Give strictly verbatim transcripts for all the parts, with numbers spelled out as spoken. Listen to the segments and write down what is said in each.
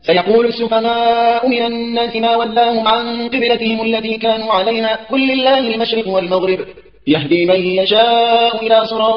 سيقول السفهاء من الناس ما ولاهم عن قبلتهم التي كانوا عليها قل لله المشرق والمغرب يهدي من يشاء إلى صراط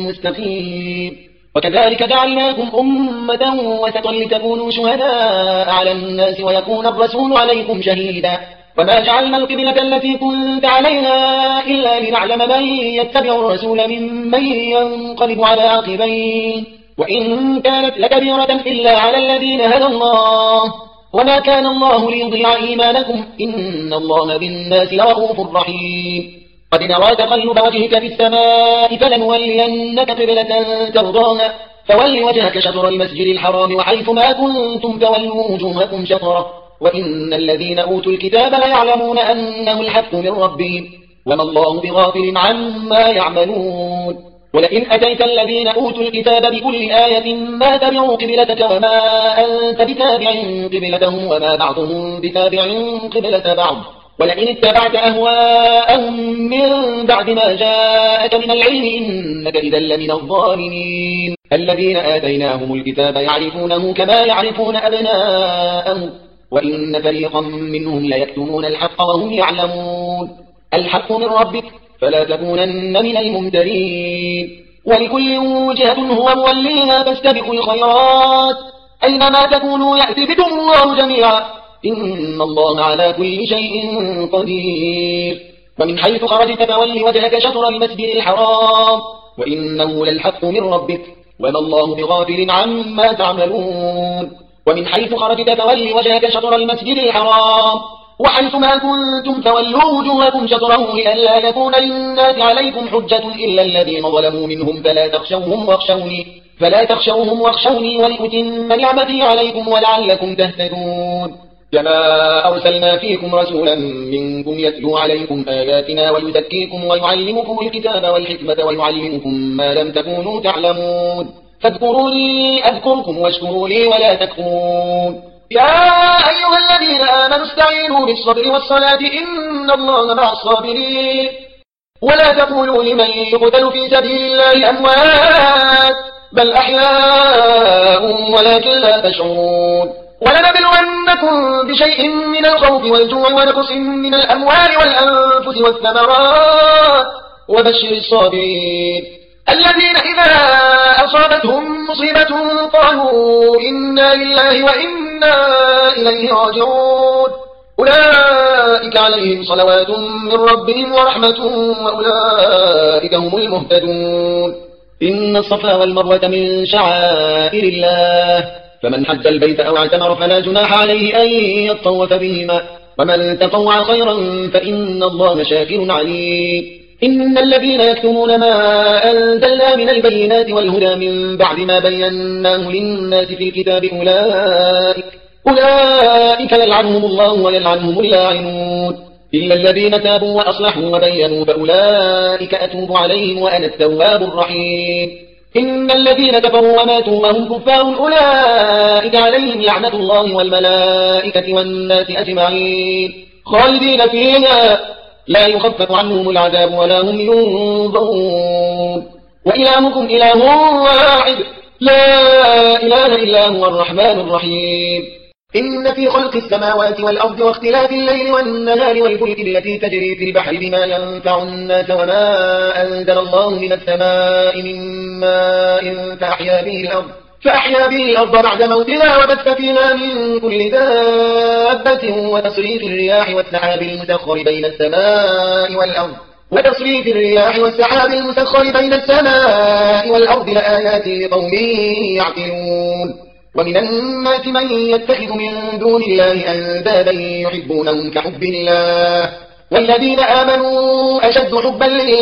مستقيم وكذلك جعلناكم أمة وسطا لتكونوا شهداء على الناس ويكون الرسول عليكم شهيدا وما جعلنا القبلة التي كنت عليها إلا لنعلم من يتبع الرسول ممن ينقلب على عقبيه وإن كانت لكبيرة إلا على الذين هدى الله وما كان الله ليضيع إيمانكم إن الله بالناس لرؤوف رحيم قد نرى تقلب وجهك في السماء فلنولينك قبلة ترضاها فول وجهك شطر المسجد الحرام وحيث ما كنتم فولوا وجوهكم شطره وإن الذين أوتوا الكتاب ليعلمون أنه الحق من ربهم وما الله بغافل عما يعملون ولئن أتيت الذين أوتوا الكتاب بكل آية ما تبعوا قبلتك وما أنت بتابع قبلتهم وما بعضهم بتابع قبلة بعض ولئن اتبعت أهواءهم من بعد ما جاءك من العلم إنك إذا لمن الظالمين الذين آتيناهم الكتاب يعرفونه كما يعرفون أبناءهم وإن فريقا منهم ليكتمون الحق وهم يعلمون الحق من ربك فلا تكونن من الممترين ولكل وجهة هو موليها فاستبقوا الخيرات أينما تكونوا يأتي بكم الله جميعا إن الله على كل شيء قدير ومن حيث خرجت فول وجهك شطر المسجد الحرام وإنه للحق من ربك وما الله بغافل عما تعملون ومن حيث خرجت فول وجهك شطر المسجد الحرام وحيث ما كنتم فولوا وجوهكم شطره لئلا يكون للناس عليكم حجة إلا الذين ظلموا منهم فلا تخشوهم واخشوني فلا تخشوهم واخشوني ولأتم نعمتي عليكم ولعلكم تهتدون كما أرسلنا فيكم رسولا منكم يتلو عليكم آياتنا ويزكيكم ويعلمكم الكتاب والحكمة ويعلمكم ما لم تكونوا تعلمون فاذكروني أذكركم واشكروا لي ولا تكفرون يا أيها الذين آمنوا استعينوا بالصبر والصلاة إن الله مع الصابرين ولا تقولوا لمن يقتل في سبيل الله أموات بل أحياء ولكن لا تشعرون ولنبلونكم بشيء من الخوف والجوع ونقص من الأموال والأنفس والثمرات وبشر الصابرين الذين إذا أصابتهم مصيبة قالوا إنا لله وإنا إليه راجعون أولئك عليهم صلوات من ربهم ورحمة وأولئك هم المهتدون إن الصفا والمروة من شعائر الله فمن حج البيت أو اعتمر فلا جناح عليه أن يطوف بهما ومن تطوع خيرا فإن الله شاكر عليم إن الذين يكتمون ما أنزلنا من البينات والهدى من بعد ما بيناه للناس في الكتاب أولئك أولئك يلعنهم الله ويلعنهم اللاعنون إلا الذين تابوا وأصلحوا وبينوا فأولئك أتوب عليهم وأنا التواب الرحيم إن الذين كفروا وماتوا وهم كفار أولئك عليهم لعنة الله والملائكة والناس أجمعين خالدين فيها لا يخفف عنهم العذاب ولا هم ينظرون وإلهكم إله واحد لا إله إلا هو الرحمن الرحيم إن في خلق السماوات والأرض واختلاف الليل والنهار والفلك التي تجري في البحر بما ينفع الناس وما أنزل الله من السماء من ماء فأحيا به الأرض فأحيا به الأرض بعد موتها وبث فيها من كل دابة وتصريف الرياح والسحاب المسخر بين السماء والأرض وتصريف الرياح والسحاب المسخر بين السماء والأرض لآيات لقوم يعقلون ومن الناس من يتخذ من دون الله أندادا يحبونهم كحب الله والذين آمنوا أشد حبا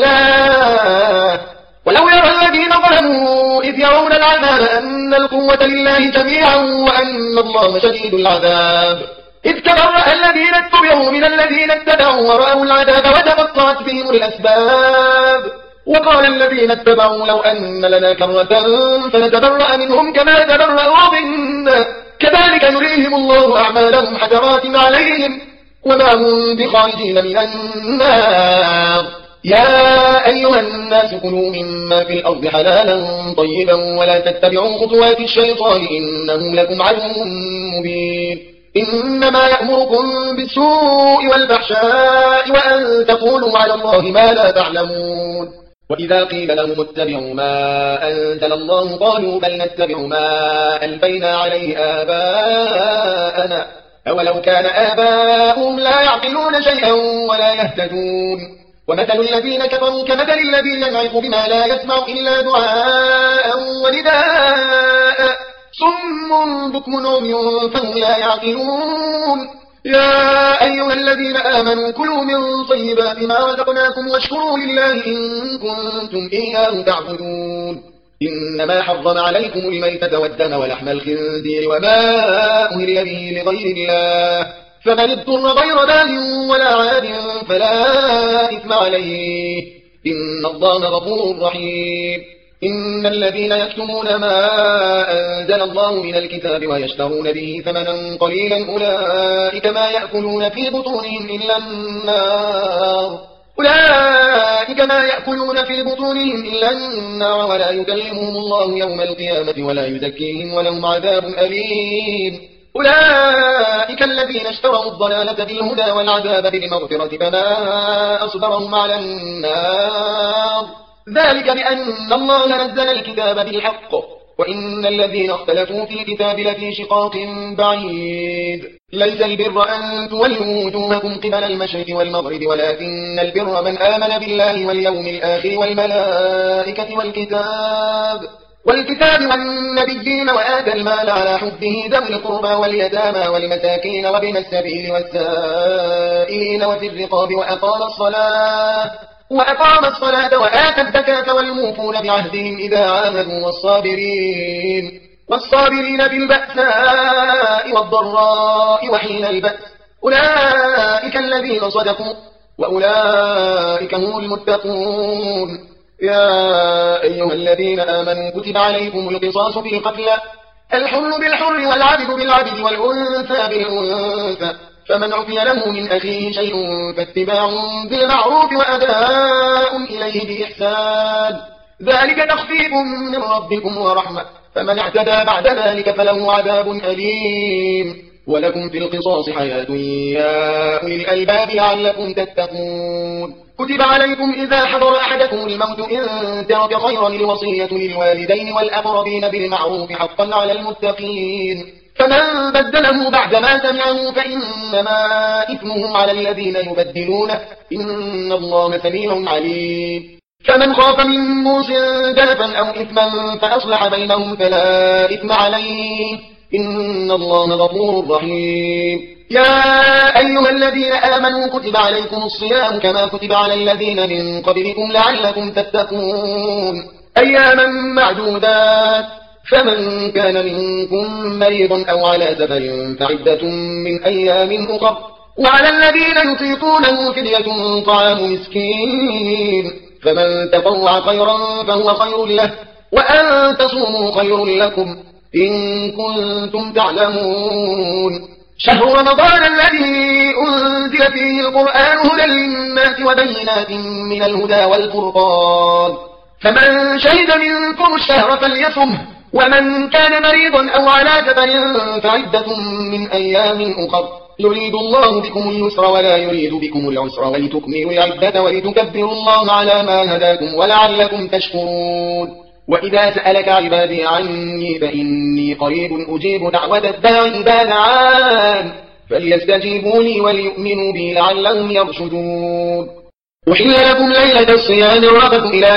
لله ولو يرى الذين ظلموا إذ يرون العذاب أن القوة لله جميعا وأن الله شديد العذاب إذ تبرأ الذين اتبعوا من الذين اتبعوا ورأوا العذاب وتقطعت بهم الأسباب وقال الذين اتبعوا لو أن لنا كرة فنتبرأ منهم كما تبرأوا منا كذلك يريهم الله أعمالهم حسرات عليهم وما هم بخارجين من النار يا أيها الناس كلوا مما في الأرض حلالا طيبا ولا تتبعوا خطوات الشيطان إنه لكم عدو مبين إنما يأمركم بالسوء والفحشاء وأن تقولوا على الله ما لا تعلمون وإذا قيل لهم اتبعوا ما أنزل الله قالوا بل نتبع ما ألفينا عليه آباءنا أولو كان آباؤهم لا يعقلون شيئا ولا يهتدون ومثل الذين كفروا كمثل الذي ينعق بما لا يسمع إلا دعاء ونداء صم بكم عمي فهم لا يعقلون يا أيها الذين آمنوا كلوا من طيبات ما رزقناكم واشكروا لله إن كنتم إياه تعبدون إنما حرم عليكم الميتة والدم ولحم الخنزير وما أهل به لغير الله فمن اضطر غير باغ ولا عاد فلا إثم عليه إن الله غفور رحيم إن الذين يكتمون ما أنزل الله من الكتاب ويشترون به ثمنا قليلا أولئك ما يأكلون في بطونهم إلا النار أولئك ما يأكلون في بطونهم إلا النار ولا يكلمهم الله يوم القيامة ولا يزكيهم ولهم عذاب أليم أولئك الذين اشتروا الضلالة بالهدى والعذاب بالمغفرة فما أصبرهم على النار ذلك بأن الله نزل الكتاب بالحق وإن الذين اختلفوا في الكتاب لفي شقاق بعيد ليس البر أن تولوا وجوهكم قبل المشرق والمغرب ولكن البر من آمن بالله واليوم الآخر والملائكة والكتاب والكتاب والنبيين وآتى المال على حبه ذوي القربى واليتامى والمساكين وابن السبيل والسائلين وفي الرقاب وأقام الصلاة وأقام الصلاة وآتى الزكاة والموفون بعهدهم إذا عاهدوا والصابرين والصابرين بالبأساء والضراء وحين البأس أولئك الذين صدقوا وأولئك هم المتقون يا أيها الذين آمنوا كتب عليكم القصاص في القتلى الحر بالحر والعبد بالعبد والأنثى بالأنثى فمن عفي له من أخيه شيء فاتباع بالمعروف وأداء إليه بإحسان ذلك تخفيف من ربكم ورحمة فمن اعتدى بعد ذلك فله عذاب أليم ولكم في القصاص حياة يا أولي الألباب لعلكم تتقون كتب عليكم إذا حضر أحدكم الموت إن ترك خيرا الوصية للوالدين والأقربين بالمعروف حقا على المتقين فمن بدله بعد ما سمعه فإنما إثمه على الذين يبدلونه إن الله سميع عليم فمن خاف من موص جنفا أو إثما فأصلح بينهم فلا إثم عليه إن الله غفور رحيم يا أيها الذين آمنوا كتب عليكم الصيام كما كتب على الذين من قبلكم لعلكم تتقون أياما معدودات فمن كان منكم مريضا أو على سفر فعدة من أيام أخر وعلى الذين يطيقونه فدية طعام مسكين فمن تطوع خيرا فهو خير له وأن تصوموا خير لكم إن كنتم تعلمون شهر رمضان الذي أنزل فيه القرآن هدى للناس وبينات من الهدى والفرقان فمن شهد منكم الشهر فليصمه ومن كان مريضا أو على سفر فعدة من أيام أخر يريد الله بكم اليسر ولا يريد بكم العسر ولتكملوا العدة ولتكبروا الله على ما هداكم ولعلكم تشكرون وإذا سألك عبادي عني فإني قريب أجيب دعوة الداع إذا دعان فليستجيبوا لي وليؤمنوا بي لعلهم يرشدون أحل لكم ليلة الصيام الرفث إلى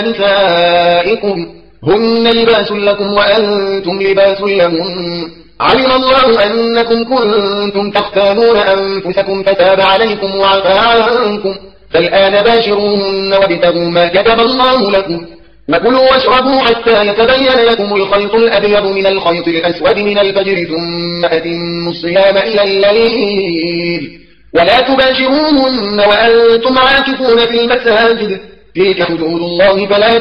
نسائكم هن لباس لكم وأنتم لباس لهم علم الله أنكم كنتم تختانون أنفسكم فتاب عليكم وعفى عنكم فالآن باشروهن وابتغوا ما كتب الله لكم وكلوا واشربوا حتى يتبين لكم الخيط الأبيض من الخيط الأسود من الفجر ثم أتموا الصيام إلى الليل ولا تباشروهن وأنتم عاكفون في المساجد تلك حدود الله فلا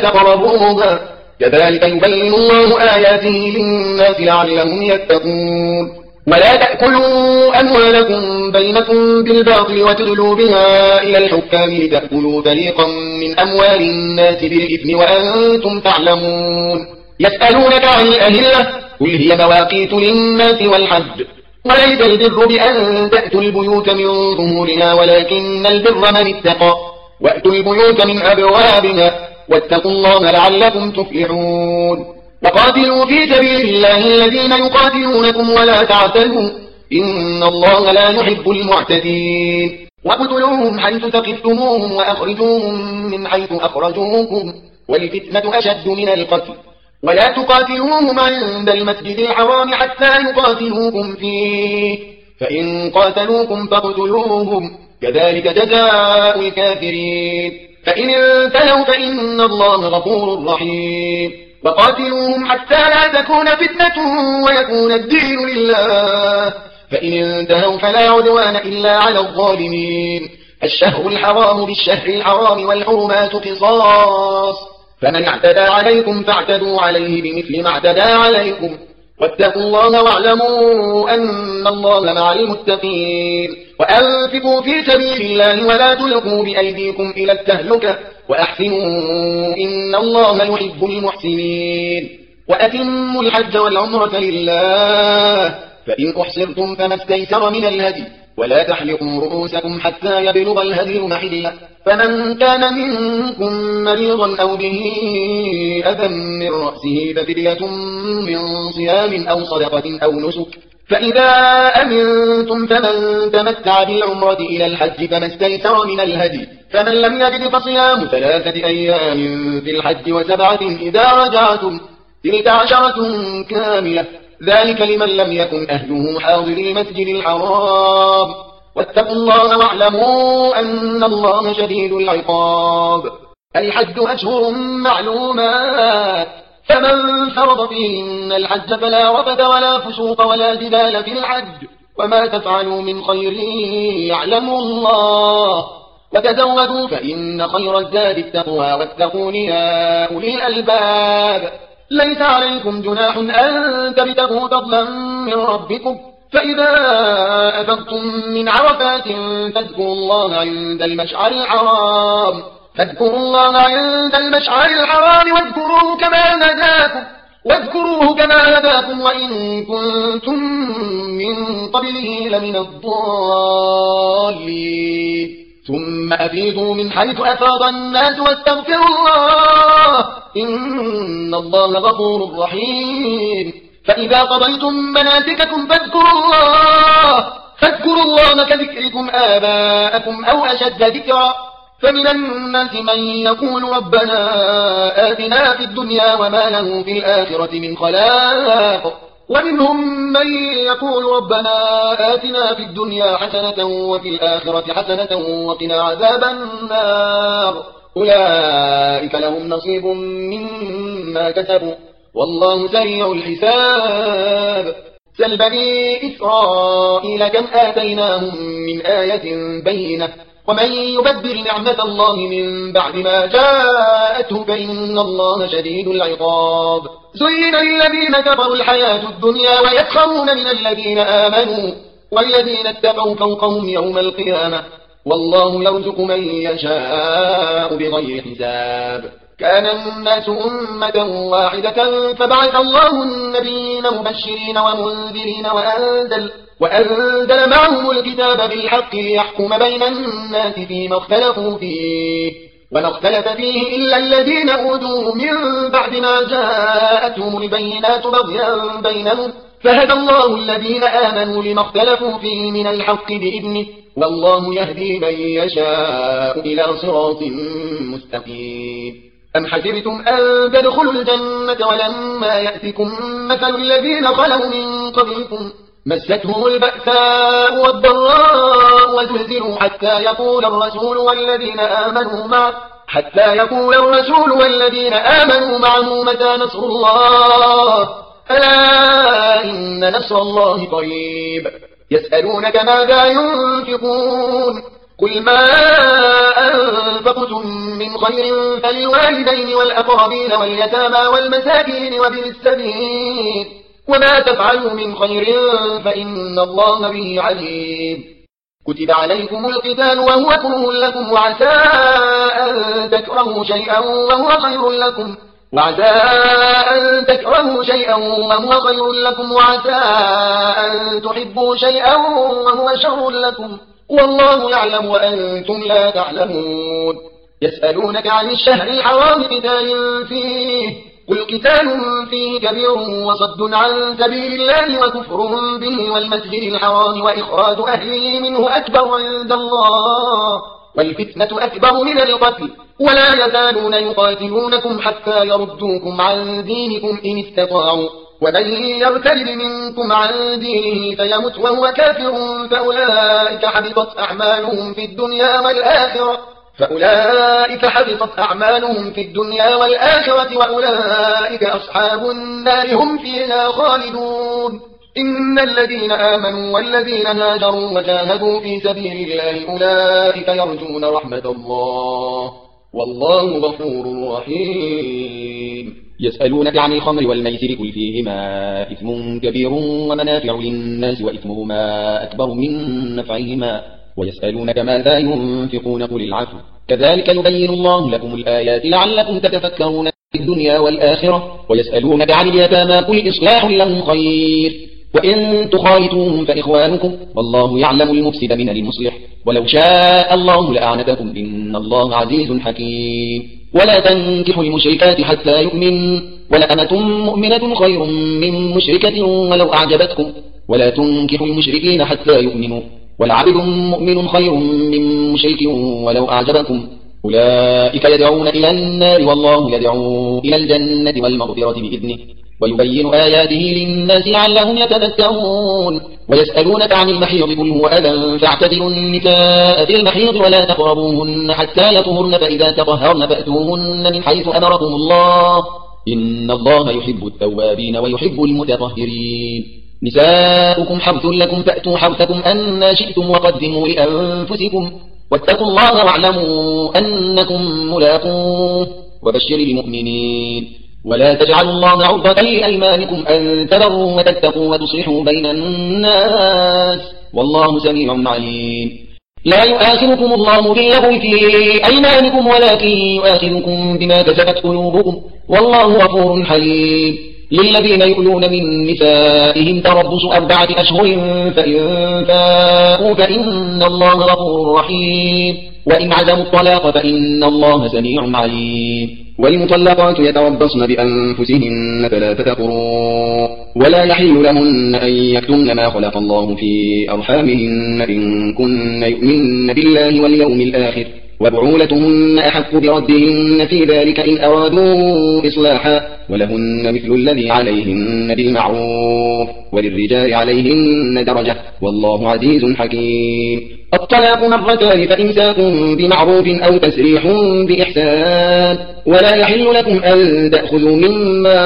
تقربوها كذلك يبين الله آياته للناس لعلهم يتقون ولا تأكلوا أموالكم بينكم بالباطل وتدلوا بها إلى الحكام لتأكلوا فريقا من أموال الناس بالإثم وأنتم تعلمون يسألونك عن الأهلة قل هي مواقيت للناس والحج وليس البر بأن تأتوا البيوت من ظهورها ولكن البر من اتقى وأتوا البيوت من أبوابها واتقوا الله لعلكم تفلحون وقاتلوا في سبيل الله الذين يقاتلونكم ولا تعتدوا إن الله لا يحب المعتدين واقتلوهم حيث ثقفتموهم وأخرجوهم من حيث أخرجوكم والفتنة أشد من القتل ولا تقاتلوهم عند المسجد الحرام حتى يقاتلوكم فيه فإن قاتلوكم فاقتلوهم كذلك جزاء الكافرين فإن انتهوا فإن الله غفور رحيم وقاتلوهم حتى لا تكون فتنة ويكون الدين لله فإن انتهوا فلا عدوان إلا على الظالمين الشهر الحرام بالشهر الحرام والحرمات قصاص فمن اعتدى عليكم فاعتدوا عليه بمثل ما اعتدى عليكم واتقوا الله واعلموا أن الله مع المتقين وأنفقوا في سبيل الله ولا تلقوا بأيديكم إلى التهلكة وأحسنوا إن الله يحب المحسنين وأتموا الحج والعمرة لله فإن أحصرتم فما استيسر من الهدي ولا تحلقوا رؤوسكم حتى يبلغ الهدي محله فمن كان منكم مريضا أو به أذى من رأسه ففدية من صيام أو صدقة أو نسك فإذا أمنتم فمن تمتع بالعمرة إلى الحج فما استيسر من الهدي فمن لم يجد فصيام ثلاثة أيام في الحج وسبعة إذا رجعتم تلك عشرة كاملة ذلك لمن لم يكن أهله حاضر المسجد الحرام واتقوا الله واعلموا أن الله شديد العقاب الحج أشهر معلومات فمن فرض فيهن الحج فلا رفث ولا فسوق ولا جدال في الحج وما تفعلوا من خير يعلم الله وتزودوا فإن خير الزاد التقوى واتقون يا أولي الألباب ليس عليكم جناح أن تبتغوا فضلا من ربكم فإذا أفضتم من عرفات فاذكروا الله عند المشعر الحرام فاذكروا الله عند المشعر الحرام واذكروه كما هداكم واذكروه كما هداكم وإن كنتم من قبله لمن الضالين ثم أفيضوا من حيث أفاض الناس واستغفروا الله إن الله غفور رحيم فإذا قضيتم مناسككم فاذكروا الله فاذكروا الله كذكركم آباءكم أو أشد ذكرا فمن الناس من يقول ربنا آتنا في الدنيا وما له في الآخرة من خلاق ومنهم من يقول ربنا آتنا في الدنيا حسنة وفي الآخرة حسنة وقنا عذاب النار أولئك لهم نصيب مما كسبوا والله سريع الحساب سل بني إسرائيل كم آتيناهم من آية بينة ومن يبدل نعمة الله من بعد ما جاءته فإن الله شديد العقاب زين للذين كفروا الحياة الدنيا ويسخرون من الذين آمنوا والذين اتقوا فوقهم يوم القيامة والله يرزق من يشاء بغير حساب كان الناس أمة واحدة فبعث الله النبيين مبشرين ومنذرين وأنزل وأنزل معهم الكتاب بالحق ليحكم بين الناس فيما اختلفوا فيه وما اختلف فيه إلا الذين أوتوه من بعد ما جاءتهم البينات بغيا بينهم فهدى الله الذين آمنوا لما اختلفوا فيه من الحق بإذنه والله يهدي من يشاء إلى صراط مستقيم أم حسبتم أن تدخلوا الجنة ولما يأتكم مثل الذين خلوا من قبلكم مستهم البأساء والضراء وزلزلوا حتى يقول الرسول والذين آمنوا معه حتى يقول الرسول والذين آمنوا معه متى نصر الله ألا إن نصر الله قريب يسألونك ماذا ينفقون قل ما أنفقتم من خير فللوالدين والأقربين واليتامى والمساكين وابن السبيل وما تفعلوا من خير فإن الله به عليم. كتب عليكم القتال وهو كره لكم وعسى أن تكرهوا شيئا وهو خير لكم وعسى أن تكرهوا شيئا وهو خير لكم وعسى أن تحبوا شيئا وهو شر لكم والله يعلم وأنتم لا تعلمون. يسألونك عن الشهر الحرام قتال فيه قل قتال فيه كبير وصد عن سبيل الله وكفر به والمسجد الحرام وإخراج أهله منه أكبر عند الله والفتنة أكبر من القتل ولا يزالون يقاتلونكم حتى يردوكم عن دينكم إن استطاعوا ومن يرتد منكم عن دينه فيمت وهو كافر فأولئك حبطت أعمالهم في الدنيا والآخرة فأولئك حبطت أعمالهم في الدنيا والآخرة وأولئك أصحاب النار هم فيها خالدون. إن الذين آمنوا والذين هاجروا وجاهدوا في سبيل الله أولئك يرجون رحمة الله والله غفور رحيم. يسألونك عن الخمر والميسر قل فيهما إثم كبير ومنافع للناس وإثمهما أكبر من نفعهما ويسألونك ماذا ينفقون قل العفو كذلك يبين الله لكم الآيات لعلكم تتفكرون في الدنيا والآخرة. ويسألونك عن اليتامى قل إصلاح لهم خير وإن تخالطوهم فإخوانكم والله يعلم المفسد من المصلح ولو شاء الله لأعنتكم إن الله عزيز حكيم. ولا تنكحوا المشركات حتى يؤمن ولأمة مؤمنة خير من مشركة ولو أعجبتكم ولا تنكحوا المشركين حتى يؤمنوا ولعبد مؤمن خير من مشرك ولو أعجبكم أولئك يدعون إلى النار والله يدعو إلى الجنة والمغفرة بإذنه ويبين آياته للناس لعلهم يتذكرون. ويسألونك عن المحيض قل هو أذى فاعتزلوا النساء في المحيض ولا تقربوهن حتى يطهرن فإذا تطهرن فأتوهن من حيث أمركم الله إن الله يحب التوابين ويحب المتطهرين. نساؤكم حرث لكم فأتوا حرثكم أن شئتم وقدموا لأنفسكم واتقوا الله واعلموا أنكم ملاقوه وبشر المؤمنين. ولا تجعلوا الله عرضة لأيمانكم أن تبروا وتتقوا وتصلحوا بين الناس والله سميع عليم. لا يؤاخذكم الله باللغو في أيمانكم ولكن يؤاخذكم بما كسبت قلوبكم والله غفور حليم. للذين يؤلون من نسائهم تربص أربعة أشهر فإن فاءوا فإن الله غفور رحيم وإن عزموا الطلاق فإن الله سميع عليم. والمطلقات يتربصن بأنفسهن ثلاثة قروء ولا يحل لهن أن يكتمن ما خلق الله في أرحامهن إن كن يؤمن بالله واليوم الآخر وبعولتهن أحق بردهن في ذلك إن أرادوا إصلاحا ولهن مثل الذي عليهن بالمعروف وللرجال عليهن درجة والله عزيز حكيم. الطلاق مرتان فإمساك بمعروف أو تسريح بإحسان ولا يحل لكم أن تأخذوا مما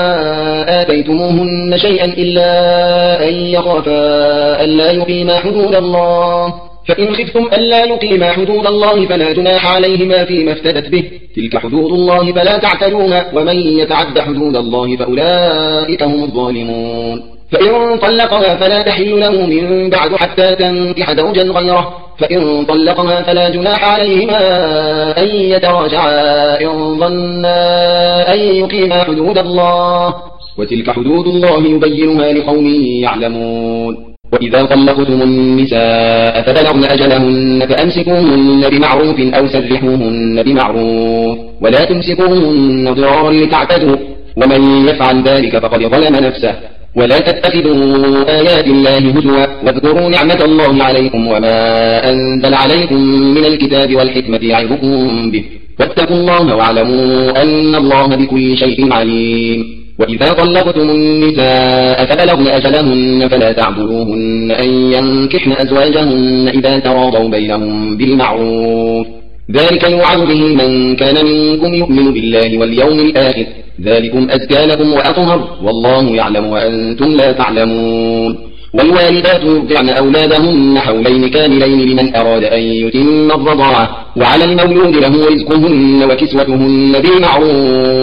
آتيتموهن شيئا إلا أن يخافا ألا يقيما حدود الله فإن خفتم ألا يقيما حدود الله فلا جناح عليهما فيما افتدت به تلك حدود الله فلا تعتدوها ومن يتعد حدود الله فأولئك هم الظالمون. فإن طلقها فلا تحل له من بعد حتى تنكح زوجا غيره فإن طلقها فلا جناح عليهما أن يتراجعا إن ظنا أن يقيما حدود الله وتلك حدود الله يبينها لقوم يعلمون. وإذا طلقتم النساء فبلغن أجلهن فأمسكوهن بمعروف أو سرحوهن بمعروف ولا تمسكوهن ضرارا لتعتدوا ومن يفعل ذلك فقد ظلم نفسه. ولا تتخذوا آيات الله هزوا واذكروا نعمة الله عليكم وما أنزل عليكم من الكتاب والحكمة يعظكم به واتقوا الله واعلموا أن الله بكل شيء عليم. وإذا طلقتم النساء فبلغن أجلهن فلا تعذروهن أن ينكحن أزواجهن إذا تراضوا بينهم بالمعروف ذلك يوعظ به من كان منكم يؤمن بالله واليوم الآخر ذلكم أزكى لكم وأطهر والله يعلم وأنتم لا تعلمون. والوالدات يرضعن أولادهن حولين كاملين لمن أراد أن يتم الرضاعة وعلى المولود له رزقهن وكسوتهن بالمعروف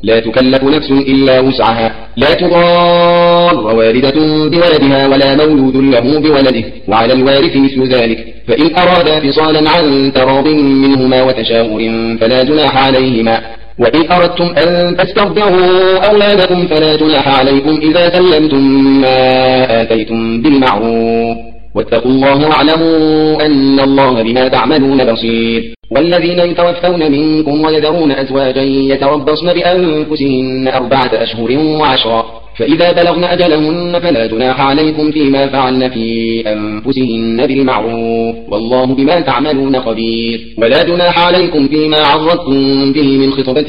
لا تكلف نفس إلا وسعها لا تضار والدة بولدها ولا مولود له بولده وعلى الوارث مثل ذلك فإن أرادا فصالا عن تراض منهما وتشاور فلا جناح عليهما وإن أردتم أن تسترضعوا أولادكم فلا جناح عليكم إذا سلمتم ما آتيتم بالمعروف واتقوا الله واعلموا أن الله بما تعملون بصير والذين يتوفون منكم ويذرون أزواجا يتربصن بأنفسهن أربعة أشهر وعشرا فإذا بلغن أجلهن فلا جناح عليكم فيما فعلن في أنفسهن بالمعروف والله بما تعملون خبير ولا جناح عليكم فيما عرضتم به من خطبة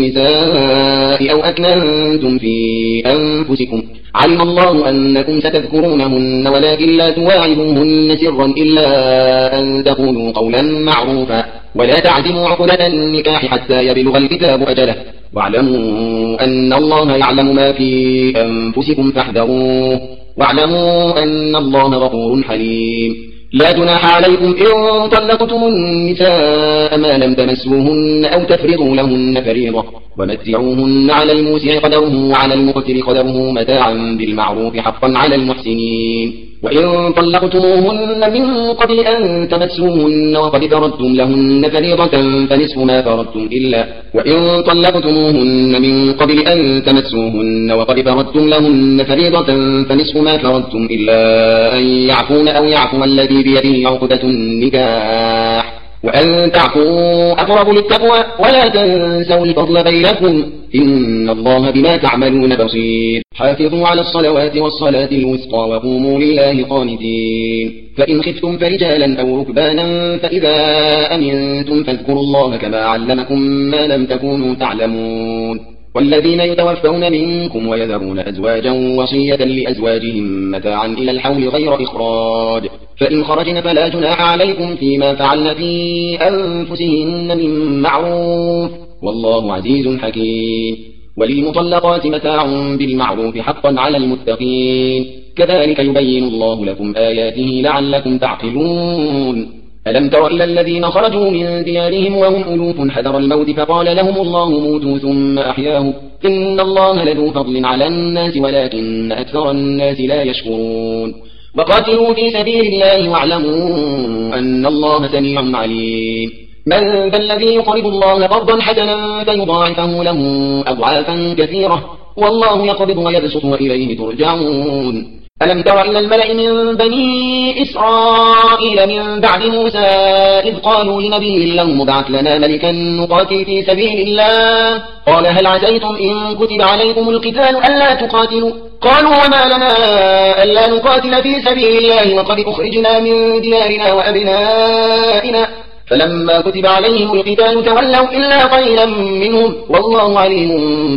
النساء أو أكننتم في أنفسكم علم الله أنكم ستذكرونهن ولكن لا تواعدوهن سرا إلا أن تقولوا قولا معروفا ولا تعزموا عقدة النكاح حتى يبلغ الكتاب أجله واعلموا أن الله يعلم ما في أنفسكم فاحذروه واعلموا أن الله غفور حليم لا جناح عليكم إن طلقتم النساء ما لم تمسوهن أو تفرضوا لهن فريضة ومتعوهن على الموسع قدره وعلى المقتر قدره متاعا بالمعروف حقا على المحسنين وإن طلقتموهن من قبل أن تمسوهن وقد فرضتم لهن فريضة فنصف ما فرضتم إلا وإن طلقتموهن من قبل أن تمسوهن وقد فرضتم لهن فريضة فنصف ما فرضتم إلا أن يعفون أو يعفو الذي بيده عقدة النكاح وأن تعفوا أقرب للتقوى ولا تنسوا الفضل بينكم إن الله بما تعملون بصير حافظوا على الصلوات والصلاة الوسطى وقوموا لله قانتين فإن خفتم فرجالا أو ركبانا فإذا أمنتم فاذكروا الله كما علمكم ما لم تكونوا تعلمون والذين يتوفون منكم ويذرون أزواجا وصية لأزواجهم متاعا إلى الحول غير إخراج فإن خرجن فلا جناح عليكم فيما فعلن في أنفسهن من معروف والله عزيز حكيم وللمطلقات متاع بالمعروف حقا على المتقين كذلك يبين الله لكم آياته لعلكم تعقلون ألم تر إلى الذين خرجوا من ديارهم وهم ألوف حذر الموت فقال لهم الله موتوا ثم أحياهم إن الله لذو فضل على الناس ولكن أكثر الناس لا يشكرون وقاتلوا في سبيل الله واعلموا أن الله سميع عليم من ذا الذي يقرض الله قرضا حسنا فيضاعفه له أضعافا كثيرة والله يقبض ويبسط وإليه ترجعون ألم تر إلى الملأ من بني إسرائيل من بعد موسى إذ قالوا لنبي لهم ابعث لنا ملكا نقاتل في سبيل الله قال هل عسيتم إن كتب عليكم القتال ألا تقاتلوا قالوا وما لنا ألا نقاتل في سبيل الله وقد أخرجنا من ديارنا وأبنائنا فلما كتب عليهم القتال تولوا إلا قليلا منهم والله عليم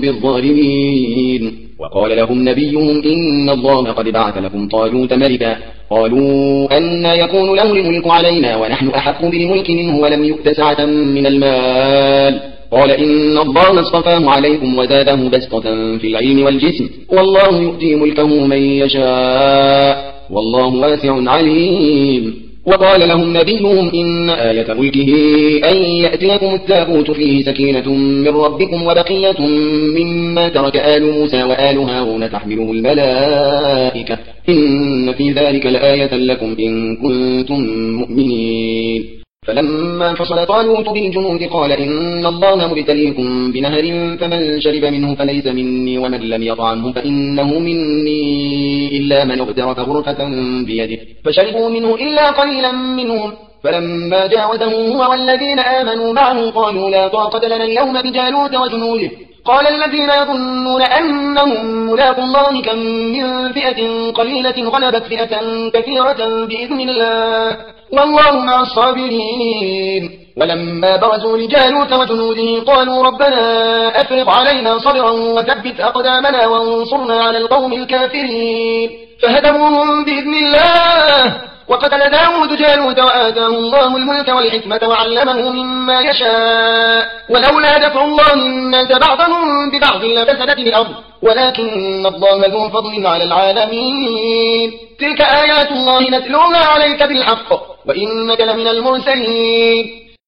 بالظالمين وقال لهم نبيهم إن الله قد بعث لكم طالوت ملكا قالوا أن يكون له الملك علينا ونحن أحق بالملك منه ولم يؤت سعة من المال قال إن الله اصطفاه عليكم وزاده بسطة في العلم والجسم والله يؤتي ملكه من يشاء والله واسع عليم وقال لهم نبيهم إن آية ملكه أن يأتيكم التابوت فيه سكينة من ربكم وبقية مما ترك آل موسى وآل هارون تحمله الملائكة إن في ذلك لآية لكم إن كنتم مؤمنين فلما فصل طالوت بالجنود قال إن الله مبتليكم بنهر فمن شرب منه فليس مني ومن لم يطعمه فإنه مني إلا من اغترف غرفة بيده فشربوا منه إلا قليلا منهم فلما جاوزه هو والذين آمنوا معه قالوا لا طاقة لنا اليوم بجالوت وجنوده قال الذين يظنون أنهم ملاقوا الله كم من فئة قليلة غلبت فئة كثيرة بإذن الله والله مع الصابرين ولما برزوا لجالوت وجنوده قالوا ربنا أفرغ علينا صبرا وثبت أقدامنا وانصرنا على القوم الكافرين فهدموهم بإذن الله وقتل داود جالوت وآتاه الله الملك والحكمة وعلمه مما يشاء ولولا دفع الله الناس بعضهم ببعض لفسدت الأرض ولكن الله ذو فضل على العالمين تلك آيات الله نتلوها عليك بالحق وإنك لمن المرسلين